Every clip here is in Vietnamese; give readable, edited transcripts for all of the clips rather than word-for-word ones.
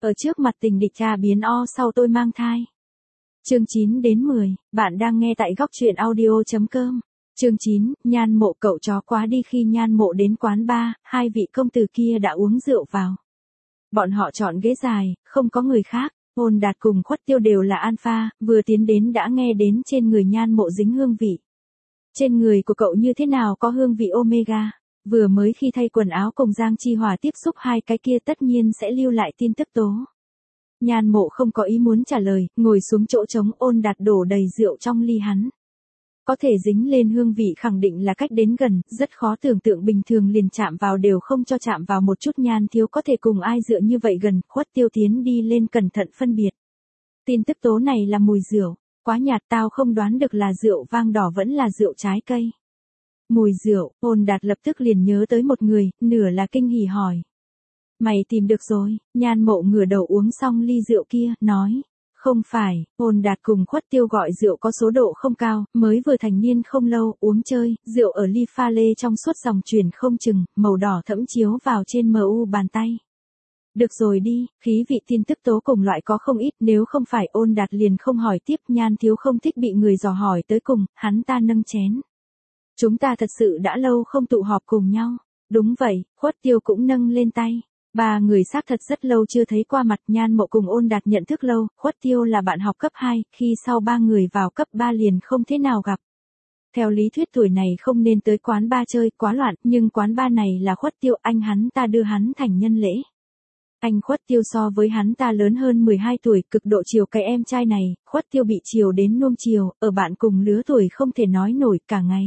Ở trước mặt tình địch cha biến o sau tôi mang thai. Chương 9 đến 10, bạn đang nghe tại góc truyện audio.com. Chương 9, Nhan Mộ cậu chó quá đi. Khi Nhan Mộ đến quán bar, hai vị công tử kia đã uống rượu vào. Bọn họ chọn ghế dài, không có người khác. Ôn Đạt cùng Khuất Tiêu đều là alpha, vừa tiến đến đã nghe đến trên người Nhan Mộ dính hương vị. Trên người của cậu như thế nào có hương vị omega? Vừa mới khi thay quần áo cùng Giang Chi Hòa tiếp xúc hai cái kia tất nhiên sẽ lưu lại tin tức tố. Nhan Mộ không có ý muốn trả lời, ngồi xuống chỗ trống. Ôn Đạt đổ đầy rượu trong ly hắn. Có thể dính lên hương vị khẳng định là cách đến gần, rất khó tưởng tượng bình thường liền chạm vào đều không cho chạm vào một chút. Nhan thiếu có thể cùng ai dựa như vậy gần. Khuất Tiêu tiến đi lên cẩn thận phân biệt. Tin tức tố này là mùi rượu, quá nhạt, tao không đoán được là rượu vang đỏ vẫn là rượu trái cây. Mùi rượu. Ôn Đạt lập tức liền nhớ tới một người, nửa là kinh hỉ hỏi. Mày tìm được rồi? Nhan Mộ ngửa đầu uống xong ly rượu kia, nói. Không phải. Ôn Đạt cùng Khuất Tiêu gọi rượu có số độ không cao, mới vừa thành niên không lâu, uống chơi, rượu ở ly pha lê trong suốt dòng chuyển không chừng, màu đỏ thẫm chiếu vào trên mu bàn tay. Được rồi đi, khí vị tin tức tố cùng loại có không ít, nếu không phải. Ôn Đạt liền không hỏi tiếp. Nhan thiếu không thích bị người dò hỏi tới cùng, hắn ta nâng chén. Chúng ta thật sự đã lâu không tụ họp cùng nhau. Đúng vậy. Khuất Tiêu cũng nâng lên tay. Ba người xác thật rất lâu chưa thấy qua mặt. Nhan Mộ cùng Ôn Đạt nhận thức lâu, Khuất Tiêu là bạn học cấp 2, khi sau ba người vào cấp 3 liền không thế nào gặp. Theo lý thuyết tuổi này không nên tới quán bar chơi, quá loạn, nhưng quán bar này là Khuất Tiêu, anh hắn ta đưa hắn thành nhân lễ. Anh Khuất Tiêu so với hắn ta lớn hơn 12 tuổi, cực độ chiều cái em trai này. Khuất Tiêu bị chiều đến nuông chiều, ở bạn cùng lứa tuổi không thể nói nổi cả ngày.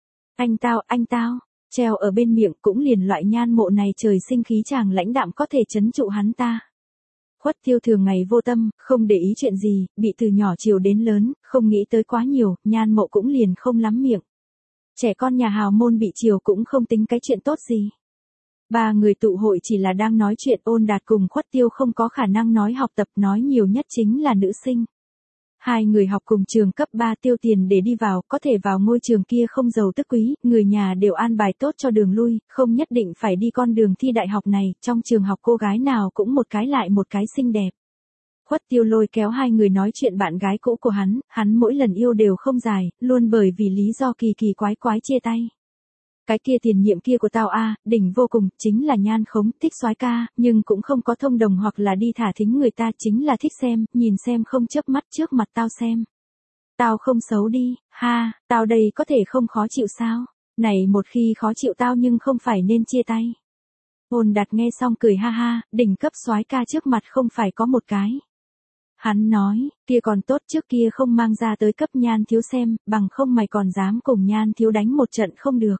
Anh tao, treo ở bên miệng, cũng liền loại Nhan Mộ này trời sinh khí chàng lãnh đạm có thể trấn trụ hắn ta. Khuất Tiêu thường ngày vô tâm, không để ý chuyện gì, bị từ nhỏ chiều đến lớn, không nghĩ tới quá nhiều, Nhan Mộ cũng liền không lắm miệng. Trẻ con nhà hào môn bị chiều cũng không tính cái chuyện tốt gì. Ba người tụ hội chỉ là đang nói chuyện. Ôn Đạt cùng Khuất Tiêu không có khả năng nói học tập, nói nhiều nhất chính là nữ sinh. Hai người học cùng trường cấp 3, tiêu tiền để đi vào, có thể vào ngôi trường kia không giàu tức quý, người nhà đều an bài tốt cho đường lui, không nhất định phải đi con đường thi đại học này, trong trường học cô gái nào cũng một cái lại một cái xinh đẹp. Khuất Tiêu lôi kéo hai người nói chuyện bạn gái cũ của hắn mỗi lần yêu đều không dài, luôn bởi vì lý do kỳ kỳ quái quái chia tay. Cái kia tiền nhiệm kia của tao đỉnh vô cùng, chính là Nhan Khống, thích soái ca, nhưng cũng không có thông đồng hoặc là đi thả thính người ta, chính là thích xem, nhìn xem không chớp mắt trước mặt tao xem. Tao không xấu đi, ha, tao đây có thể không khó chịu sao? Này một khi khó chịu tao nhưng không phải nên chia tay. Ôn Đạt nghe xong cười ha ha, đỉnh cấp soái ca trước mặt không phải có một cái. Hắn nói, kia còn tốt, trước kia không mang ra tới cấp Nhan thiếu xem, bằng không mày còn dám cùng Nhan thiếu đánh một trận không được.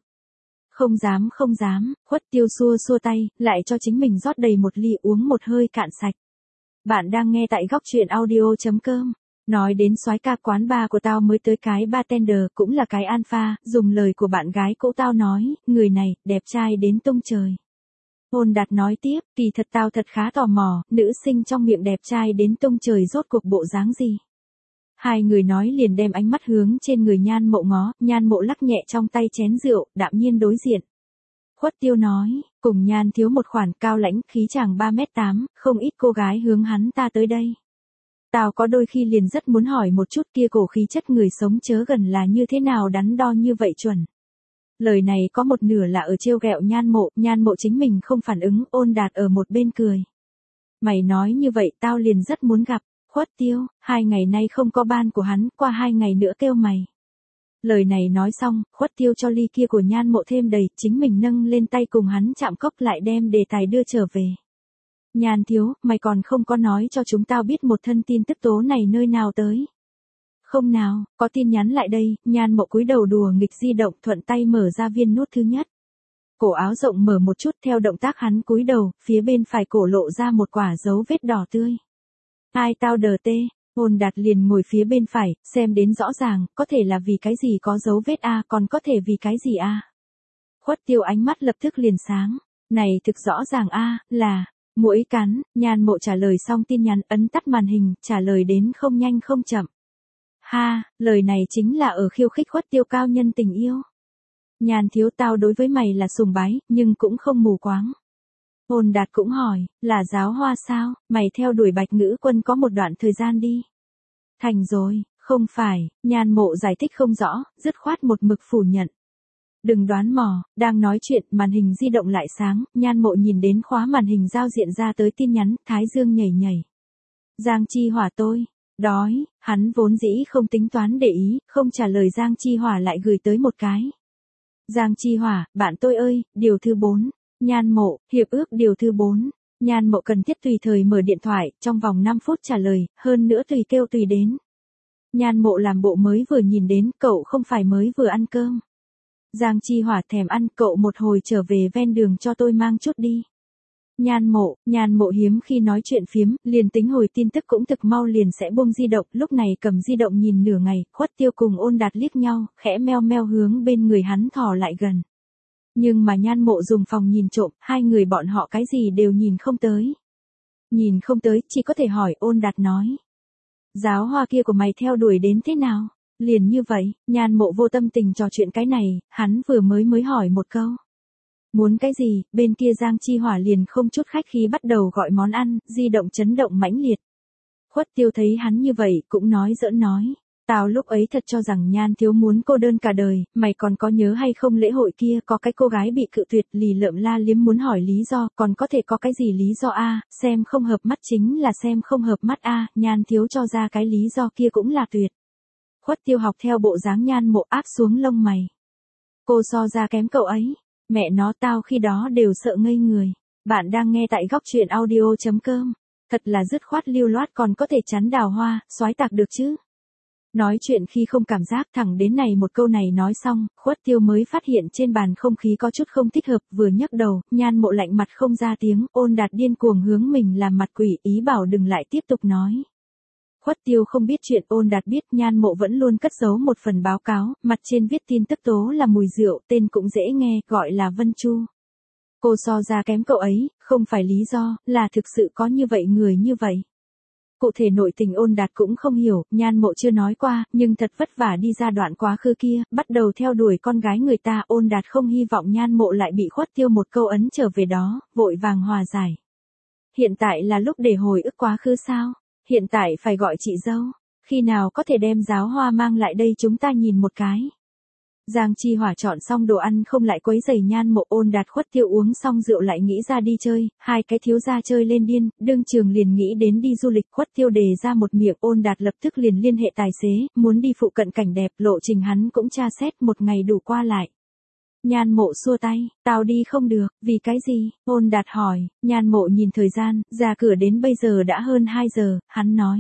Không dám, Khuất Tiêu xua xua tay, lại cho chính mình rót đầy một ly uống một hơi cạn sạch. Bạn đang nghe tại góc truyện audio.com. Nói đến soái ca, quán bar của tao mới tới cái bartender, cũng là cái alpha, dùng lời của bạn gái cũ tao nói, người này, đẹp trai đến tung trời. Ôn Đạt nói tiếp, kỳ thật tao thật khá tò mò, nữ sinh trong miệng đẹp trai đến tung trời rốt cuộc bộ dáng gì. Hai người nói liền đem ánh mắt hướng trên người Nhan Mộ ngó, Nhan Mộ lắc nhẹ trong tay chén rượu, đạm nhiên đối diện. Khuất Tiêu nói, cùng Nhan thiếu một khoản, cao lãnh, khí chàng 3m8, không ít cô gái hướng hắn ta tới đây. Tao có đôi khi liền rất muốn hỏi một chút kia cổ khí chất người sống chớ gần là như thế nào đắn đo như vậy chuẩn. Lời này có một nửa là ở trêu ghẹo Nhan Mộ chính mình không phản ứng. Ôn Đạt ở một bên cười. Mày nói như vậy tao liền rất muốn gặp. Khuất Tiêu, 2 ngày nay không có ban của hắn, qua 2 ngày nữa kêu mày. Lời này nói xong, Khuất Tiêu cho ly kia của Nhan Mộ thêm đầy, chính mình nâng lên tay cùng hắn chạm cốc lại đem đề tài đưa trở về. Nhan thiếu, mày còn không có nói cho chúng tao biết một thân tin tức tố này nơi nào tới. Không nào, có tin nhắn lại đây. Nhan Mộ cúi đầu đùa nghịch di động, thuận tay mở ra viên nút thứ nhất. Cổ áo rộng mở một chút, theo động tác hắn cúi đầu, phía bên phải cổ lộ ra một quả dấu vết đỏ tươi. Ai tao đờ tê. Ôn Đạt liền ngồi phía bên phải, xem đến rõ ràng, có thể là vì cái gì có dấu vết còn có thể vì cái gì Khuất Tiêu ánh mắt lập tức liền sáng. Này thực rõ ràng là, muỗi cắn. Nhan Mộ trả lời xong tin nhắn, ấn tắt màn hình, trả lời đến không nhanh không chậm. Ha, lời này chính là ở khiêu khích Khuất Tiêu cao nhân tình yêu. Nhan thiếu, tao đối với mày là sùng bái, nhưng cũng không mù quáng. Ôn Đạt cũng hỏi, là giáo hoa sao, mày theo đuổi Bạch Ngữ Quân có một đoạn thời gian đi. Thành rồi, không phải, Nhan Mộ giải thích không rõ, dứt khoát một mực phủ nhận. Đừng đoán mò, đang nói chuyện, màn hình di động lại sáng, Nhan Mộ nhìn đến khóa màn hình giao diện ra tới tin nhắn, thái dương nhảy nhảy. Giang Chi Hỏa tôi, đói, hắn vốn dĩ không tính toán để ý, không trả lời Giang Chi Hỏa lại gửi tới một cái. Giang Chi Hỏa, bạn tôi ơi, điều thứ 4. Nhan Mộ, hiệp ước điều thứ 4. Nhan Mộ cần thiết tùy thời mở điện thoại, trong vòng 5 phút trả lời, hơn nữa tùy kêu tùy đến. Nhan Mộ làm bộ mới vừa nhìn đến, cậu không phải mới vừa ăn cơm. Giang Chi Hỏa thèm ăn, cậu một hồi trở về ven đường cho tôi mang chút đi. Nhan Mộ hiếm khi nói chuyện phiếm, liền tính hồi tin tức cũng thực mau liền sẽ buông di động, lúc này cầm di động nhìn nửa ngày, Khuất Tiêu cùng Ôn Đạt liếc nhau, khẽ meo meo hướng bên người hắn thò lại gần. Nhưng mà Nhan Mộ dùng phòng nhìn trộm, hai người bọn họ cái gì đều nhìn không tới. Nhìn không tới, chỉ có thể hỏi. Ôn Đạt nói. Giáo hoa kia của mày theo đuổi đến thế nào? Liền như vậy, Nhan Mộ vô tâm tình trò chuyện cái này, hắn vừa mới hỏi một câu. Muốn cái gì, bên kia Giang Chi Hỏa liền không chút khách khí bắt đầu gọi món ăn, di động chấn động mãnh liệt. Khuất Tiêu thấy hắn như vậy, cũng nói giỡn nói. Tao lúc ấy thật cho rằng Nhan thiếu muốn cô đơn cả đời, mày còn có nhớ hay không lễ hội kia có cái cô gái bị cự tuyệt lì lợm la liếm muốn hỏi lý do, còn có thể có cái gì lý do a? Xem không hợp mắt chính là xem không hợp mắt a, Nhan thiếu cho ra cái lý do kia cũng là tuyệt. Khuất Tiêu học theo bộ dáng Nhan Mộ áp xuống lông mày. Cô so ra kém cậu ấy, mẹ nó tao khi đó đều sợ ngây người. Bạn đang nghe tại góc truyện audio.com. Thật là dứt khoát lưu loát còn có thể chắn đào hoa, soái tạc được chứ. Nói chuyện khi không cảm giác, thẳng đến này một câu này nói xong, Khuất Tiêu mới phát hiện trên bàn không khí có chút không thích hợp, vừa nhấc đầu, Nhan Mộ lạnh mặt không ra tiếng, Ôn Đạt điên cuồng hướng mình làm mặt quỷ, ý bảo đừng lại tiếp tục nói. Khuất Tiêu không biết chuyện, Ôn Đạt biết. Nhan Mộ vẫn luôn cất giấu một phần báo cáo, mặt trên viết tin tức tố là mùi rượu, tên cũng dễ nghe, gọi là Vân Chu. Cô so ra kém cậu ấy, không phải lý do, là thực sự có như vậy người như vậy. Cụ thể nội tình Ôn Đạt cũng không hiểu, Nhan Mộ chưa nói qua, nhưng thật vất vả đi ra đoạn quá khứ kia, bắt đầu theo đuổi con gái người ta. Ôn Đạt không hy vọng Nhan Mộ lại bị Khuất Tiêu một câu ấn trở về đó, vội vàng hòa giải. Hiện tại là lúc để hồi ức quá khứ sao? Hiện tại phải gọi chị dâu, khi nào có thể đem giáo hoa mang lại đây chúng ta nhìn một cái. Giang Chi Hỏa chọn xong đồ ăn không lại quấy rầy Nhan Mộ. Ôn Đạt Khuất Tiêu uống xong rượu lại nghĩ ra đi chơi, hai cái thiếu gia chơi lên điên, đương trường liền nghĩ đến đi du lịch. Khuất Tiêu đề ra một miệng, Ôn Đạt lập tức liền liên hệ tài xế, muốn đi phụ cận cảnh đẹp, lộ trình hắn cũng tra xét, một ngày đủ qua lại. Nhan Mộ xua tay, tao đi không được, vì cái gì? Ôn Đạt hỏi. Nhan Mộ nhìn thời gian, ra cửa đến bây giờ đã hơn 2 giờ, hắn nói.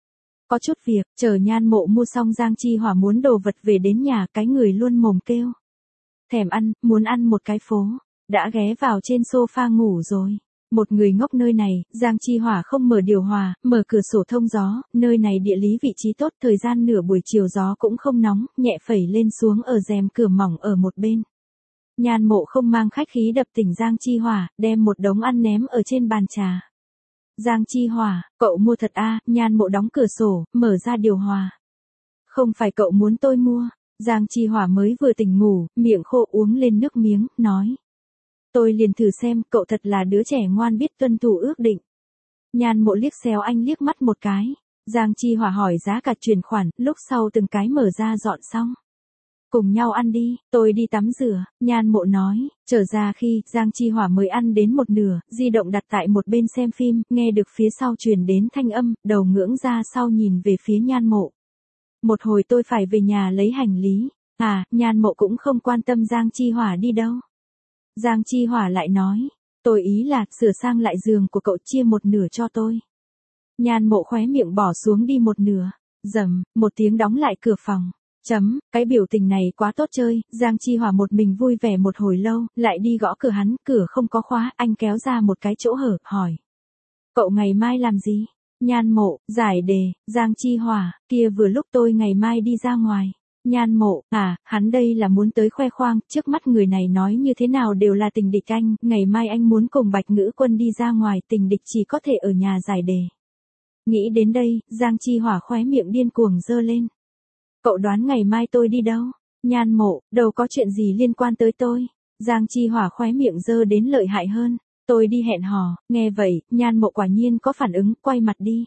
Có chút việc, chờ Nhan Mộ mua xong Giang Chi Hỏa muốn đồ vật về đến nhà, cái người luôn mồm kêu. Thèm ăn, muốn ăn một cái phố, đã ghé vào trên sofa ngủ rồi. Một người ngốc nơi này, Giang Chi Hỏa không mở điều hòa, mở cửa sổ thông gió, nơi này địa lý vị trí tốt, thời gian nửa buổi chiều gió cũng không nóng, nhẹ phẩy lên xuống ở rèm cửa mỏng ở một bên. Nhan Mộ không mang khách khí đập tỉnh Giang Chi Hỏa, đem một đống ăn ném ở trên bàn trà. Giang Chi Hỏa, cậu mua thật a? Nhan Mộ đóng cửa sổ, mở ra điều hòa. Không phải cậu muốn tôi mua. Giang Chi Hỏa mới vừa tỉnh ngủ, miệng khô uống lên nước miếng, nói. Tôi liền thử xem, cậu thật là đứa trẻ ngoan biết tuân thủ ước định. Nhan Mộ liếc xéo anh liếc mắt một cái. Giang Chi Hỏa hỏi giá cả chuyển khoản, lúc sau từng cái mở ra dọn xong. Cùng nhau ăn đi, tôi đi tắm rửa. Nhan Mộ nói. Trở ra khi Giang Chi Hỏa mới ăn đến một nửa, di động đặt tại một bên xem phim, nghe được phía sau truyền đến thanh âm, đầu ngưỡng ra sau nhìn về phía Nhan Mộ. Một hồi tôi phải về nhà lấy hành lý. À, Nhan Mộ cũng không quan tâm Giang Chi Hỏa đi đâu. Giang Chi Hỏa lại nói. Tôi ý là sửa sang lại giường của cậu, chia một nửa cho tôi. Nhan Mộ khóe miệng bỏ xuống đi một nửa. Rầm, một tiếng đóng lại cửa phòng. Cái biểu tình này quá tốt chơi. Giang Chi Hỏa một mình vui vẻ một hồi lâu, lại đi gõ cửa hắn, cửa không có khóa, anh kéo ra một cái chỗ hở, hỏi. Cậu ngày mai làm gì? Nhan Mộ, giải đề. Giang Chi Hỏa, kia vừa lúc tôi ngày mai đi ra ngoài. Nhan Mộ, à, hắn đây là muốn tới khoe khoang, trước mắt người này nói như thế nào đều là tình địch anh, ngày mai anh muốn cùng Bạch Ngữ Quân đi ra ngoài, tình địch chỉ có thể ở nhà giải đề. Nghĩ đến đây, Giang Chi Hỏa khóe miệng điên cuồng giơ lên. Cậu đoán ngày mai tôi đi đâu? Nhan Mộ, đâu có chuyện gì liên quan tới tôi. Giang Chi Hỏa khóe miệng giơ đến lợi hại hơn. Tôi đi hẹn hò, nghe vậy, Nhan Mộ quả nhiên có phản ứng, quay mặt đi.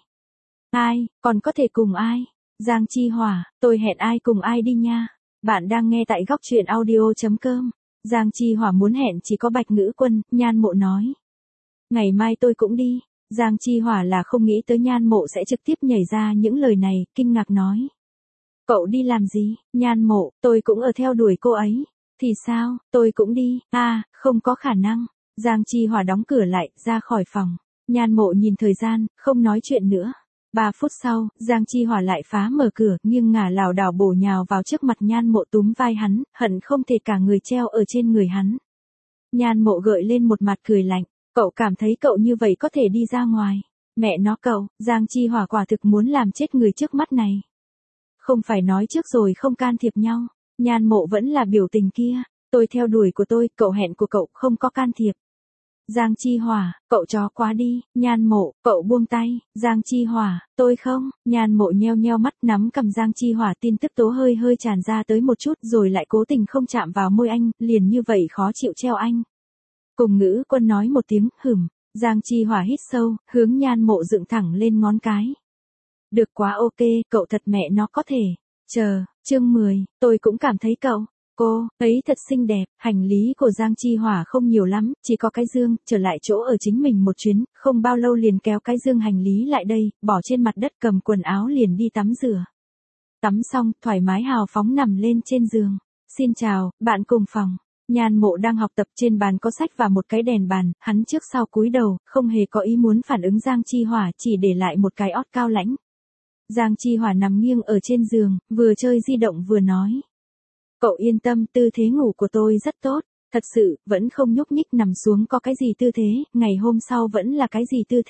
Ai, còn có thể cùng ai? Giang Chi Hỏa, tôi hẹn ai cùng ai đi nha. Bạn đang nghe tại góc truyện audio.com. Giang Chi Hỏa muốn hẹn chỉ có Bạch Ngữ Quân, Nhan Mộ nói. Ngày mai tôi cũng đi. Giang Chi Hỏa là không nghĩ tới Nhan Mộ sẽ trực tiếp nhảy ra những lời này, kinh ngạc nói. Cậu đi làm gì? Nhan Mộ, tôi cũng ở theo đuổi cô ấy. Thì sao, tôi cũng đi. À, không có khả năng. Giang Chi Hỏa đóng cửa lại, ra khỏi phòng. Nhan Mộ nhìn thời gian, không nói chuyện nữa. 3 phút sau, Giang Chi Hỏa lại phá mở cửa, nghiêng ngả lảo đảo bổ nhào vào trước mặt Nhan Mộ túm vai hắn, hận không thể cả người treo ở trên người hắn. Nhan Mộ gợi lên một mặt cười lạnh, cậu cảm thấy cậu như vậy có thể đi ra ngoài. Mẹ nó cậu, Giang Chi Hỏa quả thực muốn làm chết người trước mắt này. Không phải nói trước rồi không can thiệp nhau. Nhan Mộ vẫn là biểu tình kia, tôi theo đuổi của tôi, cậu hẹn của cậu không có can thiệp. Giang Chi Hỏa, cậu chó quá đi. Nhan Mộ, cậu buông tay. Giang Chi Hỏa, tôi không. Nhan Mộ nheo nheo mắt nắm cầm Giang Chi Hỏa, tin tức tố hơi hơi tràn ra tới một chút rồi lại cố tình không chạm vào môi anh, liền như vậy khó chịu treo anh. Cùng Ngữ Quân nói một tiếng, hửm. Giang Chi Hỏa hít sâu, hướng Nhan Mộ dựng thẳng lên ngón cái. Được quá ok, cậu thật mẹ nó có thể. Chờ, chương 10, tôi cũng cảm thấy cậu. Cô ấy thật xinh đẹp. Hành lý của Giang Chi Hỏa không nhiều lắm, chỉ có cái dương, trở lại chỗ ở chính mình một chuyến, không bao lâu liền kéo cái dương hành lý lại đây, bỏ trên mặt đất cầm quần áo liền đi tắm rửa. Tắm xong, thoải mái hào phóng nằm lên trên giường. Xin chào, bạn cùng phòng. Nhan Mộ đang học tập, trên bàn có sách và một cái đèn bàn, hắn trước sau cúi đầu, không hề có ý muốn phản ứng Giang Chi Hỏa, chỉ để lại một cái ót cao lãnh. Giang Chi Hỏa nằm nghiêng ở trên giường, vừa chơi di động vừa nói. Cậu yên tâm, tư thế ngủ của tôi rất tốt, thật sự, vẫn không nhúc nhích, nằm xuống có cái gì tư thế, ngày hôm sau vẫn là cái gì tư thế.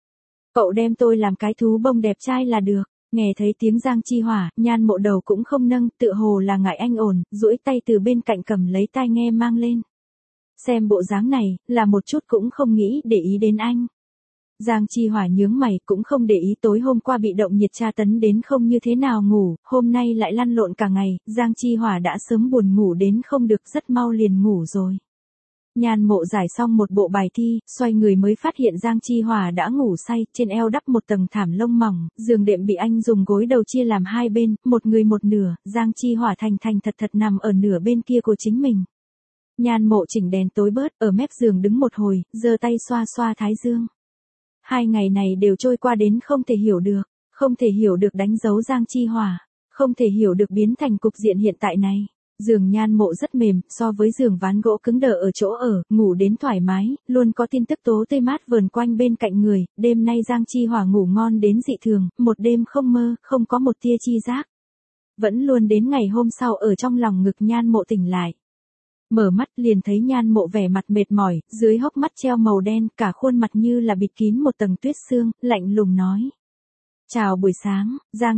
Cậu đem tôi làm cái thú bông đẹp trai là được. Nghe thấy tiếng Giang Chi Hỏa, Nhan Mộ đầu cũng không nâng, tựa hồ là ngại anh ổn, duỗi tay từ bên cạnh cầm lấy tai nghe mang lên. Xem bộ dáng này, là một chút cũng không nghĩ để ý đến anh. Giang Chi Hỏa nhướng mày, cũng không để ý tối hôm qua bị động nhiệt tra tấn đến không như thế nào ngủ, hôm nay lại lăn lộn cả ngày, Giang Chi Hỏa đã sớm buồn ngủ đến không được, rất mau liền ngủ rồi. Nhan Mộ giải xong một bộ bài thi, xoay người mới phát hiện Giang Chi Hỏa đã ngủ say, trên eo đắp một tầng thảm lông mỏng, giường đệm bị anh dùng gối đầu chia làm hai bên, một người một nửa, Giang Chi Hỏa thành thành thật thật nằm ở nửa bên kia của chính mình. Nhan Mộ chỉnh đèn tối bớt, ở mép giường đứng một hồi, giơ tay xoa xoa thái dương. 2 ngày này đều trôi qua đến không thể hiểu được đánh dấu Giang Chi Hỏa, không thể hiểu được biến thành cục diện hiện tại này. Giường Nhan Mộ rất mềm, so với giường ván gỗ cứng đờ ở chỗ ở, ngủ đến thoải mái, luôn có tin tức tố tươi mát vờn quanh bên cạnh người, đêm nay Giang Chi Hỏa ngủ ngon đến dị thường, một đêm không mơ, không có một tia chi giác. Vẫn luôn đến ngày hôm sau ở trong lòng ngực Nhan Mộ tỉnh lại. Mở mắt liền thấy Nhan Mộ vẻ mặt mệt mỏi, dưới hốc mắt treo màu đen, cả khuôn mặt như là bịt kín một tầng tuyết sương, lạnh lùng nói. Chào buổi sáng, Giang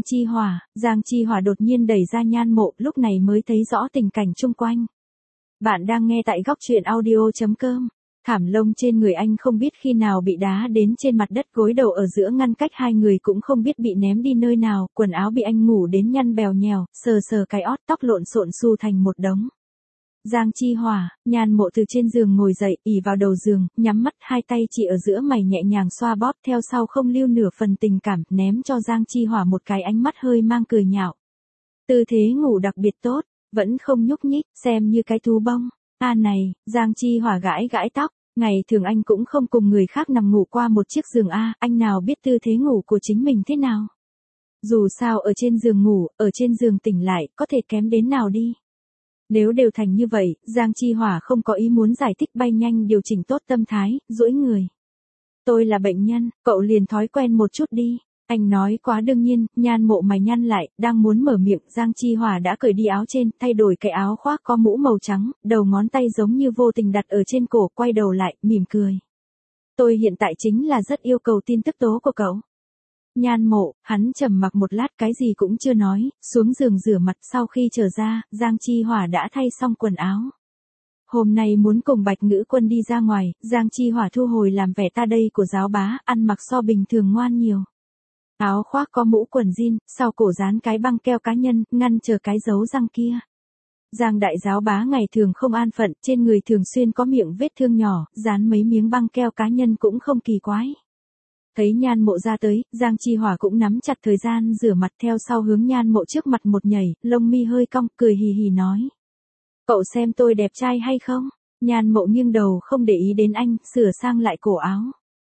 Chi Hỏa đột nhiên đẩy ra Nhan Mộ, lúc này mới thấy rõ tình cảnh chung quanh. Bạn đang nghe tại góc truyện audio.com. Thảm lông trên người anh không biết khi nào bị đá đến trên mặt đất, gối đầu ở giữa ngăn cách hai người cũng không biết bị ném đi nơi nào, quần áo bị anh ngủ đến nhăn bèo nhèo, sờ sờ cái ót, tóc lộn xộn xù thành một đống. Giang Chi Hỏa, Nhan Mộ từ trên giường ngồi dậy, ỉ vào đầu giường, nhắm mắt, hai tay chỉ ở giữa mày nhẹ nhàng xoa bóp, theo sau không lưu nửa phần tình cảm, ném cho Giang Chi Hỏa một cái ánh mắt hơi mang cười nhạo. Tư thế ngủ đặc biệt tốt, vẫn không nhúc nhích, xem như cái thú bông. Này, Giang Chi Hỏa gãi gãi tóc, ngày thường anh cũng không cùng người khác nằm ngủ qua một chiếc giường anh nào biết tư thế ngủ của chính mình thế nào. Dù sao ở trên giường ngủ, ở trên giường tỉnh lại, có thể kém đến nào đi. Nếu đều thành như vậy, Giang Chi Hỏa không có ý muốn giải thích, bay nhanh điều chỉnh tốt tâm thái, duỗi người. Tôi là bệnh nhân, cậu liền thói quen một chút đi. Anh nói quá đương nhiên, Nhan Mộ mày nhăn lại, đang muốn mở miệng, Giang Chi Hỏa đã cởi đi áo trên, thay đổi cái áo khoác có mũ màu trắng, đầu ngón tay giống như vô tình đặt ở trên cổ, quay đầu lại, mỉm cười. Tôi hiện tại chính là rất yêu cầu tin tức tố của cậu. Nhan Mộ, hắn trầm mặc một lát cái gì cũng chưa nói, xuống giường rửa mặt, sau khi trở ra, Giang Chi Hỏa đã thay xong quần áo. Hôm nay muốn cùng Bạch Ngữ Quân đi ra ngoài, Giang Chi Hỏa thu hồi làm vẻ ta đây của giáo bá, ăn mặc so bình thường ngoan nhiều. Áo khoác có mũ quần jean, sau cổ dán cái băng keo cá nhân, ngăn chờ cái dấu răng kia. Giang đại giáo bá ngày thường không an phận, trên người thường xuyên có miệng vết thương nhỏ, dán mấy miếng băng keo cá nhân cũng không kỳ quái. Thấy Nhan Mộ ra tới, Giang Chi Hỏa cũng nắm chặt thời gian rửa mặt theo sau hướng Nhan Mộ trước mặt một nhảy, lông mi hơi cong, cười hì hì nói. Cậu xem tôi đẹp trai hay không? Nhan Mộ nghiêng đầu không để ý đến anh, sửa sang lại cổ áo.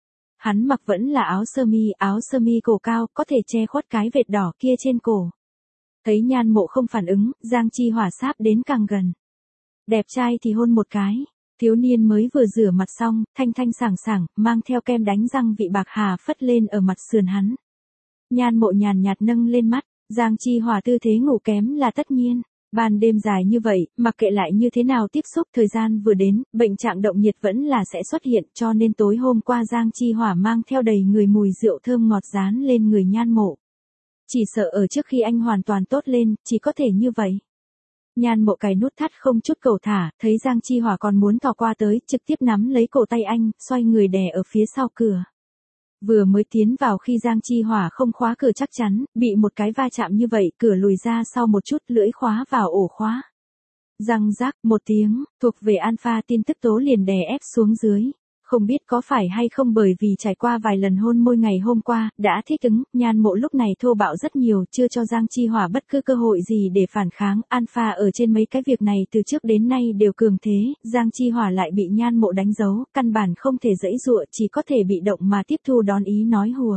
Hắn mặc vẫn là áo sơ mi cổ cao, có thể che khuất cái vệt đỏ kia trên cổ. Thấy Nhan Mộ không phản ứng, Giang Chi Hỏa sáp đến càng gần. Đẹp trai thì hôn một cái. Thiếu niên mới vừa rửa mặt xong, thanh thanh sảng sảng, mang theo kem đánh răng vị bạc hà phất lên ở mặt sườn hắn. Nhan Mộ nhàn nhạt nâng lên mắt, Giang Chi Hỏa tư thế ngủ kém là tất nhiên. Ban đêm dài như vậy, mặc kệ lại như thế nào tiếp xúc thời gian vừa đến, bệnh trạng động nhiệt vẫn là sẽ xuất hiện, cho nên tối hôm qua Giang Chi Hỏa mang theo đầy người mùi rượu thơm ngọt dán lên người Nhan Mộ. Chỉ sợ ở trước khi anh hoàn toàn tốt lên, chỉ có thể như vậy. Nhan Mộ cài nút thắt không chút cầu thả, thấy Giang Chi Hỏa còn muốn thò qua tới, trực tiếp nắm lấy cổ tay anh, xoay người đè ở phía sau cửa. Vừa mới tiến vào khi Giang Chi Hỏa không khóa cửa chắc chắn, bị một cái va chạm như vậy, cửa lùi ra sau một chút, lưỡi khóa vào ổ khóa. Răng rác một tiếng, thuộc về Alpha tin tức tố liền đè ép xuống dưới. Không biết có phải hay không bởi vì trải qua vài lần hôn môi ngày hôm qua, đã thích ứng, Nhan Mộ lúc này thô bạo rất nhiều, chưa cho Giang Chi Hỏa bất cứ cơ hội gì để phản kháng. Alpha ở trên mấy cái việc này từ trước đến nay đều cường thế, Giang Chi Hỏa lại bị Nhan Mộ đánh dấu, căn bản không thể giãy giụa, chỉ có thể bị động mà tiếp thu đón ý nói hùa.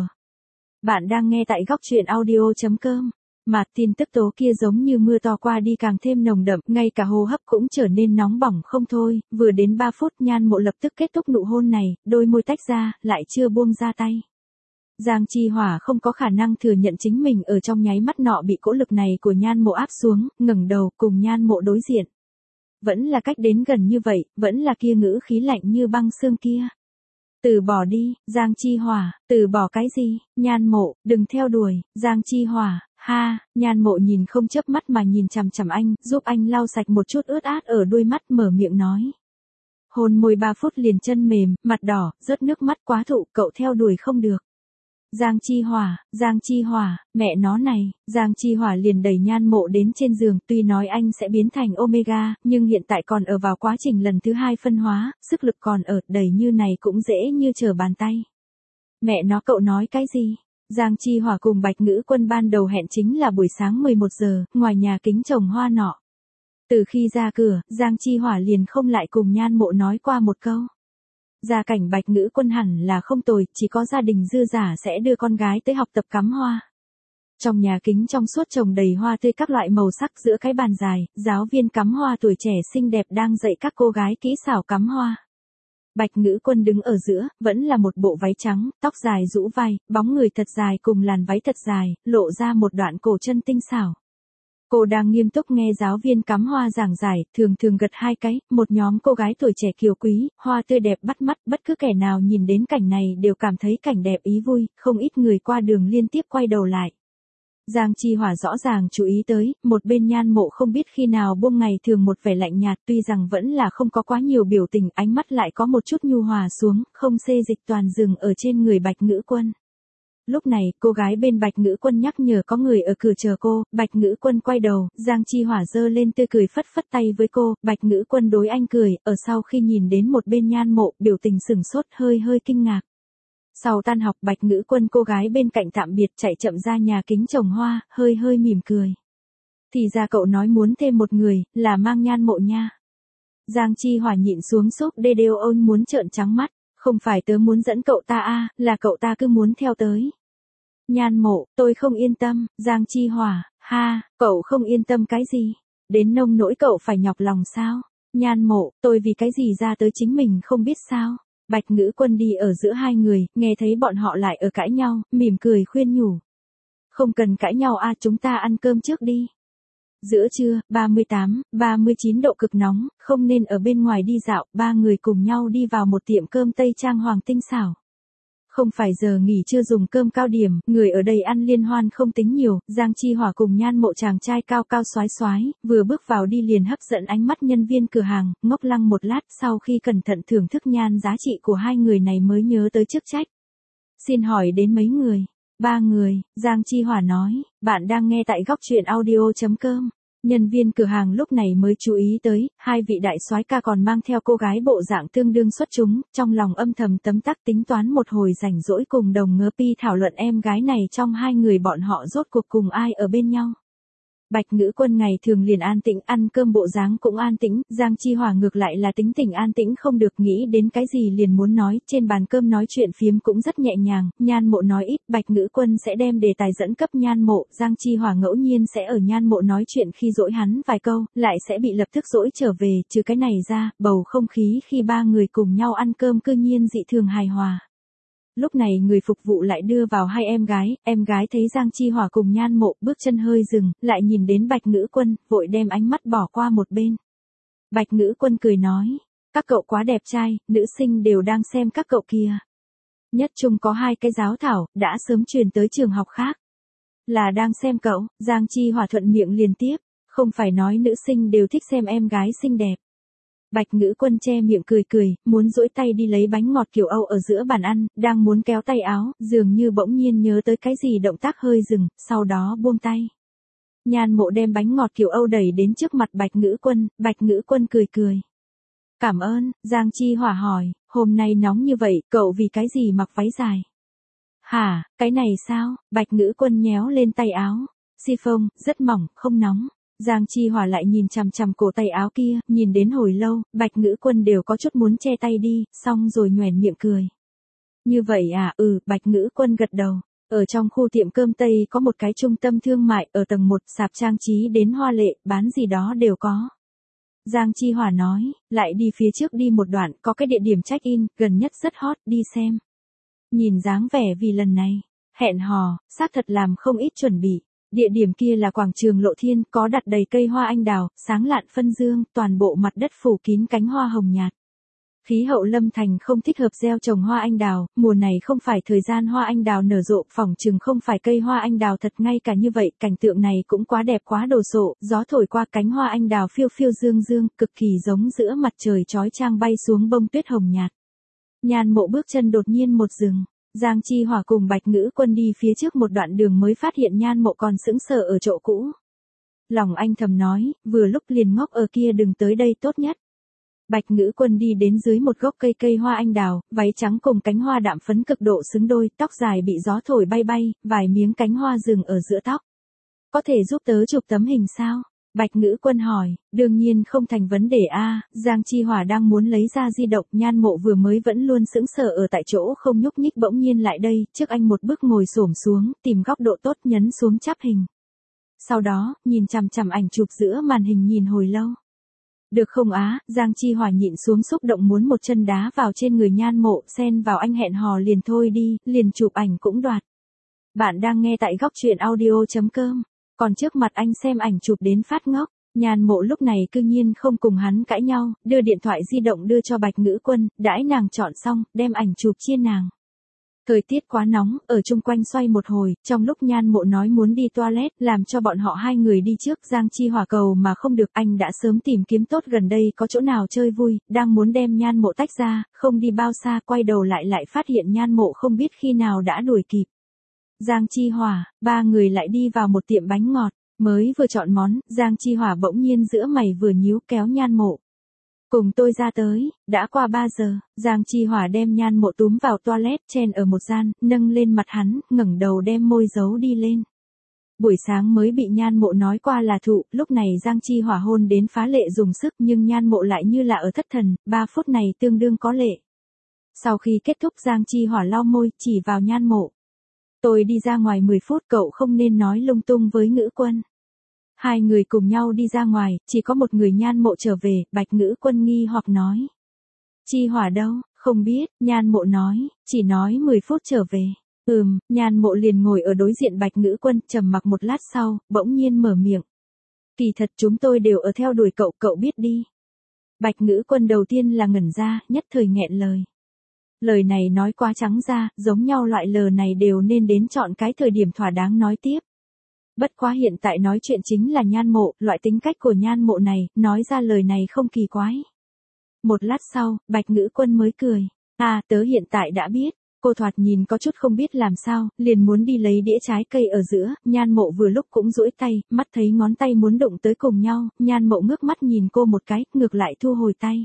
Bạn đang nghe tại góc truyện audio.com. Mà tin tức tố kia giống như mưa to qua đi càng thêm nồng đậm, ngay cả hô hấp cũng trở nên nóng bỏng không thôi, vừa đến 3 phút Nhan Mộ lập tức kết thúc nụ hôn này, đôi môi tách ra, lại chưa buông ra tay. Giang Chi Hỏa không có khả năng thừa nhận chính mình ở trong nháy mắt nọ bị cỗ lực này của Nhan Mộ áp xuống, ngẩng đầu cùng Nhan Mộ đối diện. Vẫn là cách đến gần như vậy, vẫn là kia ngữ khí lạnh như băng xương kia. Từ bỏ đi, Giang Chi Hỏa, từ bỏ cái gì, Nhan Mộ, đừng theo đuổi, Giang Chi Hỏa. Ha, Nhan Mộ nhìn không chớp mắt mà nhìn chằm chằm anh, giúp anh lau sạch một chút ướt át ở đuôi mắt, mở miệng nói. Hôn môi 3 phút liền chân mềm, mặt đỏ, rớt nước mắt quá thụ, cậu theo đuổi không được. Giang Chi Hỏa, mẹ nó này, Giang Chi Hỏa liền đẩy Nhan Mộ đến trên giường, tuy nói anh sẽ biến thành Omega, nhưng hiện tại còn ở vào quá trình lần thứ 2 phân hóa, sức lực còn ở, đẩy như này cũng dễ như trở bàn tay. Mẹ nó cậu nói cái gì? Giang Chi Hỏa cùng Bạch Ngữ Quân ban đầu hẹn chính là buổi sáng 11 giờ, ngoài nhà kính trồng hoa nọ. Từ khi ra cửa, Giang Chi Hỏa liền không lại cùng Nhan Mộ nói qua một câu. Gia cảnh Bạch Ngữ Quân hẳn là không tồi, chỉ có gia đình dư giả sẽ đưa con gái tới học tập cắm hoa. Trong nhà kính trong suốt trồng đầy hoa tươi các loại màu sắc giữa cái bàn dài, giáo viên cắm hoa tuổi trẻ xinh đẹp đang dạy các cô gái kỹ xảo cắm hoa. Bạch Ngữ Quân đứng ở giữa, vẫn là một bộ váy trắng, tóc dài rũ vai, bóng người thật dài cùng làn váy thật dài, lộ ra một đoạn cổ chân tinh xảo. Cô đang nghiêm túc nghe giáo viên cắm hoa giảng giải, thường thường gật 2 cái, một nhóm cô gái tuổi trẻ kiều quý, hoa tươi đẹp bắt mắt, bất cứ kẻ nào nhìn đến cảnh này đều cảm thấy cảnh đẹp ý vui, không ít người qua đường liên tiếp quay đầu lại. Giang Chi Hỏa rõ ràng chú ý tới, một bên Nhan Mộ không biết khi nào buông ngày thường một vẻ lạnh nhạt, tuy rằng vẫn là không có quá nhiều biểu tình, ánh mắt lại có một chút nhu hòa xuống, không xê dịch toàn dừng ở trên người Bạch Ngữ Quân. Lúc này, cô gái bên Bạch Ngữ Quân nhắc nhở có người ở cửa chờ cô, Bạch Ngữ Quân quay đầu, Giang Chi Hỏa giơ lên tươi cười phất phất tay với cô, Bạch Ngữ Quân đối anh cười, ở sau khi nhìn đến một bên Nhan Mộ, biểu tình sửng sốt hơi kinh ngạc. Sau tan học Bạch Ngữ Quân cô gái bên cạnh tạm biệt chạy chậm ra nhà kính trồng hoa, hơi mỉm cười. Thì ra cậu nói muốn thêm một người, là mang Nhan Mộ nha. Giang Chi Hỏa nhịn xuống xúc đê đêu ôi muốn trợn trắng mắt, không phải tớ muốn dẫn cậu ta à, là cậu ta cứ muốn theo tới. Nhan Mộ, tôi không yên tâm, Giang Chi Hỏa, ha, cậu không yên tâm cái gì? Đến nông nỗi cậu phải nhọc lòng sao? Nhan Mộ, tôi vì cái gì ra tới chính mình không biết sao? Bạch Ngữ Quân đi ở giữa hai người, nghe thấy bọn họ lại ở cãi nhau, mỉm cười khuyên nhủ. Không cần cãi nhau à, chúng ta ăn cơm trước đi. Giữa trưa, 38, 39 độ cực nóng, không nên ở bên ngoài đi dạo, 3 người cùng nhau đi vào một tiệm cơm Tây trang hoàng tinh xảo. Không phải giờ nghỉ trưa dùng cơm cao điểm, người ở đây ăn liên hoan không tính nhiều, Giang Chi Hỏa cùng Nhan Mộ chàng trai cao cao xoái xoái, vừa bước vào đi liền hấp dẫn ánh mắt nhân viên cửa hàng, ngốc lăng một lát sau khi cẩn thận thưởng thức nhan giá trị của hai người này mới nhớ tới chức trách. Xin hỏi đến mấy người? 3 người, Giang Chi Hỏa nói, bạn đang nghe tại góc truyện audio.com. Nhân viên cửa hàng lúc này mới chú ý tới, hai vị đại soái ca còn mang theo cô gái bộ dạng tương đương xuất chúng, trong lòng âm thầm tấm tắc tính toán một hồi rảnh rỗi cùng đồng ngớ pi thảo luận em gái này trong hai người bọn họ rốt cuộc cùng ai ở bên nhau. Bạch Ngữ Quân ngày thường liền an tĩnh, ăn cơm bộ dáng cũng an tĩnh, Giang Chi Hỏa ngược lại là tính tình an tĩnh không được, nghĩ đến cái gì liền muốn nói, trên bàn cơm nói chuyện phiếm cũng rất nhẹ nhàng, Nhan Mộ nói ít, Bạch Ngữ Quân sẽ đem đề tài dẫn cấp Nhan Mộ, Giang Chi Hỏa ngẫu nhiên sẽ ở Nhan Mộ nói chuyện khi dỗi hắn vài câu, lại sẽ bị lập tức dỗi trở về, trừ cái này ra, bầu không khí khi ba người cùng nhau ăn cơm cư nhiên dị thường hài hòa. Lúc này người phục vụ lại đưa vào hai em gái thấy Giang Chi Hỏa cùng Nhan Mộ, bước chân hơi dừng, lại nhìn đến Bạch Ngữ Quân, vội đem ánh mắt bỏ qua một bên. Bạch Ngữ Quân cười nói, các cậu quá đẹp trai, nữ sinh đều đang xem các cậu kìa. Nhất chung có hai cái giáo thảo, đã sớm truyền tới trường học khác. Là đang xem cậu, Giang Chi Hỏa thuận miệng liền tiếp, không phải nói nữ sinh đều thích xem em gái xinh đẹp. Bạch Ngữ Quân che miệng cười, muốn duỗi tay đi lấy bánh ngọt kiểu Âu ở giữa bàn ăn, đang muốn kéo tay áo, dường như bỗng nhiên nhớ tới cái gì, động tác hơi dừng, sau đó buông tay. Nhan Mộ đem bánh ngọt kiểu Âu đẩy đến trước mặt Bạch Ngữ Quân cười. Cảm ơn, Giang Chi Hỏa hỏi, hôm nay nóng như vậy, cậu vì cái gì mặc váy dài? Hả, cái này sao? Bạch Ngữ Quân nhéo lên tay áo. Chiffon, rất mỏng, không nóng. Giang Chi Hỏa lại nhìn chằm chằm cổ tay áo kia, nhìn đến hồi lâu, Bạch Ngữ Quân đều có chút muốn che tay đi, xong rồi nhoẻn miệng cười. Như vậy à, Bạch Ngữ Quân gật đầu. Ở trong khu tiệm cơm Tây có một cái trung tâm thương mại, ở tầng 1, sạp trang trí đến hoa lệ, bán gì đó đều có. Giang Chi Hỏa nói, lại đi phía trước đi một đoạn, có cái địa điểm check-in, gần nhất rất hot, đi xem. Nhìn dáng vẻ vì lần này, hẹn hò, xác thật làm không ít chuẩn bị. Địa điểm kia là quảng trường Lộ Thiên, có đặt đầy cây hoa anh đào, sáng lạn phân dương, toàn bộ mặt đất phủ kín cánh hoa hồng nhạt. Khí hậu Lâm Thành không thích hợp gieo trồng hoa anh đào, mùa này không phải thời gian hoa anh đào nở rộ, phỏng chừng không phải cây hoa anh đào thật, ngay cả như vậy, cảnh tượng này cũng quá đẹp quá đồ sộ, gió thổi qua cánh hoa anh đào phiêu phiêu dương dương, cực kỳ giống giữa mặt trời chói chang bay xuống bông tuyết hồng nhạt. Nhan Mộ bước chân đột nhiên một dừng. Giang Chi Hỏa cùng Bạch Ngữ Quân đi phía trước một đoạn đường mới phát hiện Nhan Mộ còn sững sờ ở chỗ cũ. Lòng anh thầm nói, vừa lúc liền ngốc ở kia, đừng tới đây tốt nhất. Bạch Ngữ Quân đi đến dưới một gốc cây hoa anh đào, váy trắng cùng cánh hoa đạm phấn cực độ xứng đôi, tóc dài bị gió thổi bay, vài miếng cánh hoa dừng ở giữa tóc. Có thể giúp tớ chụp tấm hình sao? Bạch Ngữ Quân hỏi, đương nhiên không thành vấn đề a. Giang Chi Hỏa đang muốn lấy ra di động, Nhan Mộ vừa mới vẫn luôn sững sờ ở tại chỗ không nhúc nhích, bỗng nhiên lại đây, trước anh một bước ngồi xổm xuống, tìm góc độ tốt nhấn xuống chắp hình. Sau đó, nhìn chằm chằm ảnh chụp giữa màn hình nhìn hồi lâu. Được không á, Giang Chi Hỏa nhịn xuống xúc động muốn một chân đá vào trên người Nhan Mộ, xen vào anh hẹn hò liền thôi đi, liền chụp ảnh cũng đoạt. Bạn đang nghe tại góc truyện audio.com. Còn trước mặt anh xem ảnh chụp đến phát ngốc, Nhan Mộ lúc này cư nhiên không cùng hắn cãi nhau, đưa điện thoại di động đưa cho Bạch Ngữ Quân, đãi nàng chọn xong, đem ảnh chụp chia nàng. Thời tiết quá nóng, ở chung quanh xoay một hồi, trong lúc Nhan Mộ nói muốn đi toilet, làm cho bọn họ hai người đi trước, Giang Chi Hỏa cầu mà không được, anh đã sớm tìm kiếm tốt gần đây có chỗ nào chơi vui, đang muốn đem Nhan Mộ tách ra, không đi bao xa, quay đầu lại phát hiện Nhan Mộ không biết khi nào đã đuổi kịp. Giang Chi Hỏa, ba người lại đi vào một tiệm bánh ngọt, mới vừa chọn món, Giang Chi Hỏa bỗng nhiên giữa mày vừa nhíu kéo Nhan Mộ. Cùng tôi ra tới, đã qua 3 giờ, Giang Chi Hỏa đem Nhan Mộ túm vào toilet, chen ở một gian, nâng lên mặt hắn, ngẩng đầu đem môi giấu đi lên. Buổi sáng mới bị Nhan Mộ nói qua là thụ, lúc này Giang Chi Hỏa hôn đến phá lệ dùng sức nhưng Nhan Mộ lại như là ở thất thần, 3 phút này tương đương có lệ. Sau khi kết thúc Giang Chi Hỏa lau môi, chỉ vào Nhan Mộ. Tôi đi ra ngoài 10 phút, cậu không nên nói lung tung với Ngữ Quân. Hai người cùng nhau đi ra ngoài, chỉ có một người Nhan Mộ trở về, Bạch Ngữ Quân nghi hoặc nói. Chi Hỏa đâu, không biết, Nhan Mộ nói, chỉ nói 10 phút trở về. Nhan Mộ liền ngồi ở đối diện Bạch Ngữ Quân, trầm mặc một lát sau, bỗng nhiên mở miệng. Kỳ thật chúng tôi đều ở theo đuổi cậu, cậu biết đi. Bạch Ngữ Quân đầu tiên là ngẩn ra, nhất thời nghẹn lời. Lời này nói quá trắng ra, giống nhau loại lời này đều nên đến chọn cái thời điểm thỏa đáng nói tiếp. Bất quá hiện tại nói chuyện chính là Nhan Mộ, loại tính cách của Nhan Mộ này, nói ra lời này không kỳ quái. Một lát sau, Bạch Ngữ Quân mới cười. À, tớ hiện tại đã biết, cô thoạt nhìn có chút không biết làm sao, liền muốn đi lấy đĩa trái cây ở giữa, Nhan Mộ vừa lúc cũng duỗi tay, mắt thấy ngón tay muốn đụng tới cùng nhau, Nhan Mộ ngước mắt nhìn cô một cái, ngược lại thu hồi tay.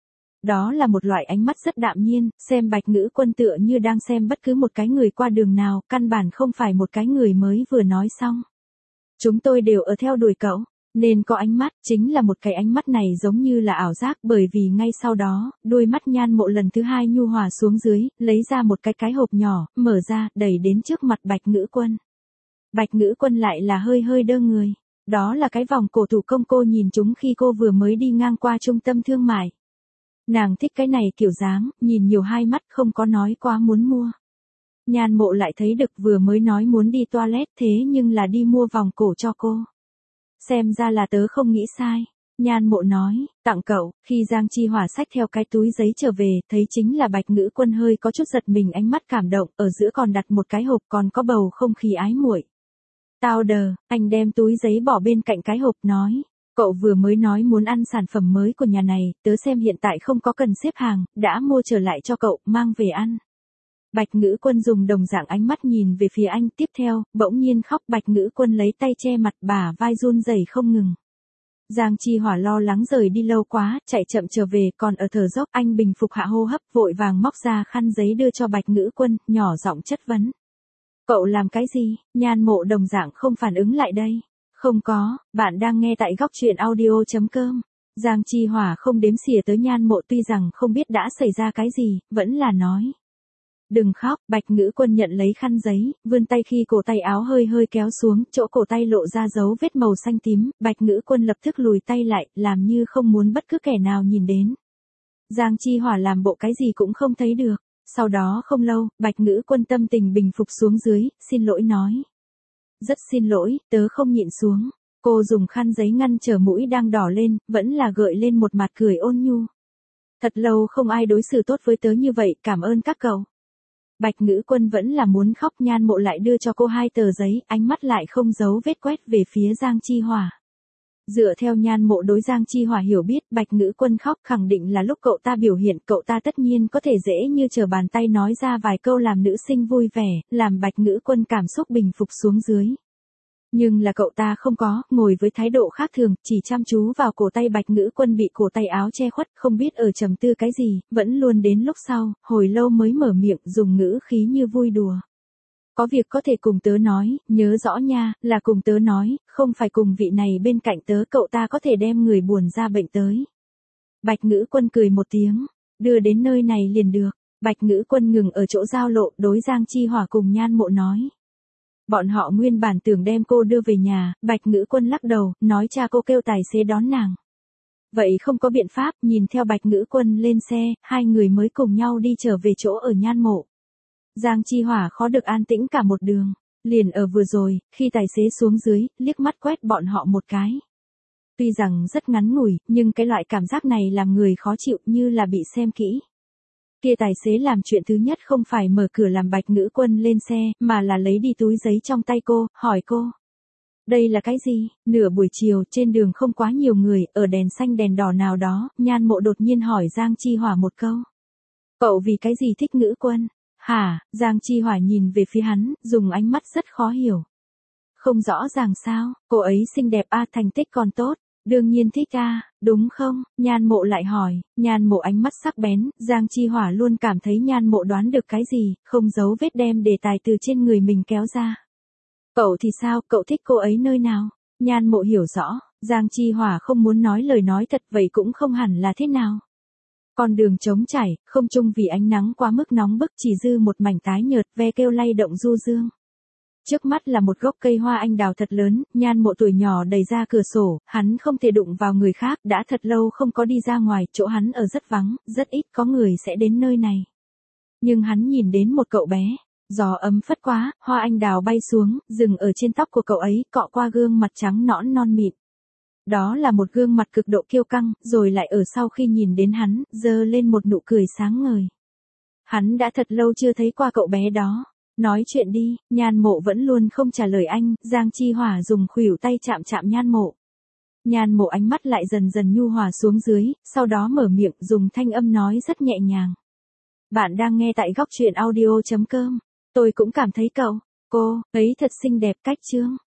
Đó là một loại ánh mắt rất đạm nhiên, xem Bạch Ngữ Quân tựa như đang xem bất cứ một cái người qua đường nào, căn bản không phải một cái người mới vừa nói xong. Chúng tôi đều ở theo đuổi cậu, nên có ánh mắt, chính là một cái ánh mắt này giống như là ảo giác, bởi vì ngay sau đó, đôi mắt Nhan Mộ lần thứ hai nhu hòa xuống dưới, lấy ra một cái hộp nhỏ, mở ra, đẩy đến trước mặt Bạch Ngữ Quân. Bạch Ngữ Quân lại là hơi hơi đơ người. Đó là cái vòng cổ thủ công cô nhìn chúng khi cô vừa mới đi ngang qua trung tâm thương mại. Nàng thích cái này kiểu dáng, nhìn nhiều hai mắt, không có nói quá muốn mua. Nhan Mộ lại thấy được vừa mới nói muốn đi toilet thế nhưng là đi mua vòng cổ cho cô. Xem ra là tớ không nghĩ sai. Nhan Mộ nói, tặng cậu, khi Giang Chi Hỏa xách theo cái túi giấy trở về, thấy chính là Bạch Ngữ Quân hơi có chút giật mình, ánh mắt cảm động, ở giữa còn đặt một cái hộp, còn có bầu không khí ái muội. Tao đờ, anh đem túi giấy bỏ bên cạnh cái hộp nói. Cậu vừa mới nói muốn ăn sản phẩm mới của nhà này, tớ xem hiện tại không có cần xếp hàng, đã mua trở lại cho cậu, mang về ăn. Bạch Ngữ Quân dùng đồng dạng ánh mắt nhìn về phía anh, tiếp theo, bỗng nhiên khóc. Bạch Ngữ Quân lấy tay che mặt, bả vai run rẩy không ngừng. Giang Chi Hỏa lo lắng rời đi lâu quá, chạy chậm trở về, còn ở thở dốc, anh bình phục hạ hô hấp, vội vàng móc ra khăn giấy đưa cho Bạch Ngữ Quân, nhỏ giọng chất vấn. Cậu làm cái gì? Nhan Mộ đồng dạng không phản ứng lại đây. Không có, bạn đang nghe tại góc truyện audio.com. Giang Chi Hỏa không đếm xỉa tới Nhan Mộ, tuy rằng không biết đã xảy ra cái gì, vẫn là nói. Đừng khóc. Bạch Ngữ Quân nhận lấy khăn giấy, vươn tay khi cổ tay áo hơi hơi kéo xuống, chỗ cổ tay lộ ra dấu vết màu xanh tím, Bạch Ngữ Quân lập tức lùi tay lại, làm như không muốn bất cứ kẻ nào nhìn đến. Giang Chi Hỏa làm bộ cái gì cũng không thấy được. Sau đó không lâu, Bạch Ngữ Quân tâm tình bình phục xuống dưới, xin lỗi nói. Rất xin lỗi, tớ không nhịn xuống. Cô dùng khăn giấy ngăn trở mũi đang đỏ lên, vẫn là gợi lên một mặt cười ôn nhu. Thật lâu không ai đối xử tốt với tớ như vậy, cảm ơn các cậu. Bạch Ngữ Quân vẫn là muốn khóc. Nhan Mộ lại đưa cho cô 2 tờ giấy, ánh mắt lại không giấu vết quét về phía Giang Chi Hỏa. Dựa theo Nhan Mộ đối Giang Chi Hỏa hiểu biết, Bạch Ngữ Quân khóc khẳng định là lúc cậu ta biểu hiện, cậu ta tất nhiên có thể dễ như trở bàn tay nói ra vài câu làm nữ sinh vui vẻ, làm Bạch Ngữ Quân cảm xúc bình phục xuống dưới. Nhưng là cậu ta không có, ngồi với thái độ khác thường, chỉ chăm chú vào cổ tay. Bạch Ngữ Quân bị cổ tay áo che khuất, không biết ở trầm tư cái gì, vẫn luôn đến lúc sau, hồi lâu mới mở miệng, dùng ngữ khí như vui đùa. Có việc có thể cùng tớ nói, nhớ rõ nha, là cùng tớ nói, không phải cùng vị này bên cạnh tớ. Cậu ta có thể đem người buồn ra bệnh tới. Bạch Ngữ Quân cười một tiếng, đưa đến nơi này liền được. Bạch Ngữ Quân ngừng ở chỗ giao lộ, đối Giang Chi Hỏa cùng Nhan Mộ nói. Bọn họ nguyên bản tưởng đem cô đưa về nhà. Bạch Ngữ Quân lắc đầu, nói cha cô kêu tài xế đón nàng. Vậy không có biện pháp, nhìn theo Bạch Ngữ Quân lên xe, hai người mới cùng nhau đi trở về chỗ ở Nhan Mộ. Giang Chi Hỏa khó được an tĩnh cả một đường. Liền ở vừa rồi, khi tài xế xuống dưới, liếc mắt quét bọn họ một cái. Tuy rằng rất ngắn ngủi, nhưng cái loại cảm giác này làm người khó chịu, như là bị xem kỹ. Kia tài xế làm chuyện thứ nhất không phải mở cửa làm Bạch Ngữ Quân lên xe, mà là lấy đi túi giấy trong tay cô, hỏi cô. Đây là cái gì? Nửa buổi chiều, trên đường không quá nhiều người, ở đèn xanh đèn đỏ nào đó, Nhan Mộ đột nhiên hỏi Giang Chi Hỏa một câu. Cậu vì cái gì thích Ngữ Quân? Hả? Giang Chi Hỏa nhìn về phía hắn, dùng ánh mắt rất khó hiểu. Không rõ ràng sao, cô ấy xinh đẹp a, thành tích còn tốt. Đương nhiên thích a, đúng không? Nhan Mộ lại hỏi. Nhan Mộ ánh mắt sắc bén, Giang Chi Hỏa luôn cảm thấy Nhan Mộ đoán được cái gì, không giấu vết đem đề tài từ trên người mình kéo ra. Cậu thì sao, cậu thích cô ấy nơi nào? Nhan Mộ hiểu rõ, Giang Chi Hỏa không muốn nói lời nói thật, vậy cũng không hẳn là thế nào. Con đường trống trải, không trung vì ánh nắng quá mức nóng bức, chỉ dư một mảnh tái nhợt, ve kêu lay động du dương. Trước mắt là một gốc cây hoa anh đào thật lớn. Nhan Mộ tuổi nhỏ đẩy ra cửa sổ, hắn không thể đụng vào người khác, đã thật lâu không có đi ra ngoài, chỗ hắn ở rất vắng, rất ít có người sẽ đến nơi này. Nhưng hắn nhìn đến một cậu bé, gió ấm phất quá, hoa anh đào bay xuống, dừng ở trên tóc của cậu ấy, cọ qua gương mặt trắng nõn non mịn. Đó là một gương mặt cực độ kiêu căng, rồi lại ở sau khi nhìn đến hắn, giơ lên một nụ cười sáng ngời. Hắn đã thật lâu chưa thấy qua cậu bé đó. Nói chuyện đi. Nhan Mộ vẫn luôn không trả lời anh. Giang Chi Hỏa dùng khuỷu tay chạm chạm Nhan Mộ. Nhan Mộ ánh mắt lại dần dần nhu hòa xuống dưới, sau đó mở miệng, dùng thanh âm nói rất nhẹ nhàng. Bạn đang nghe tại góc truyện audio.com. Tôi cũng cảm thấy cậu, cô ấy thật xinh đẹp cách chương.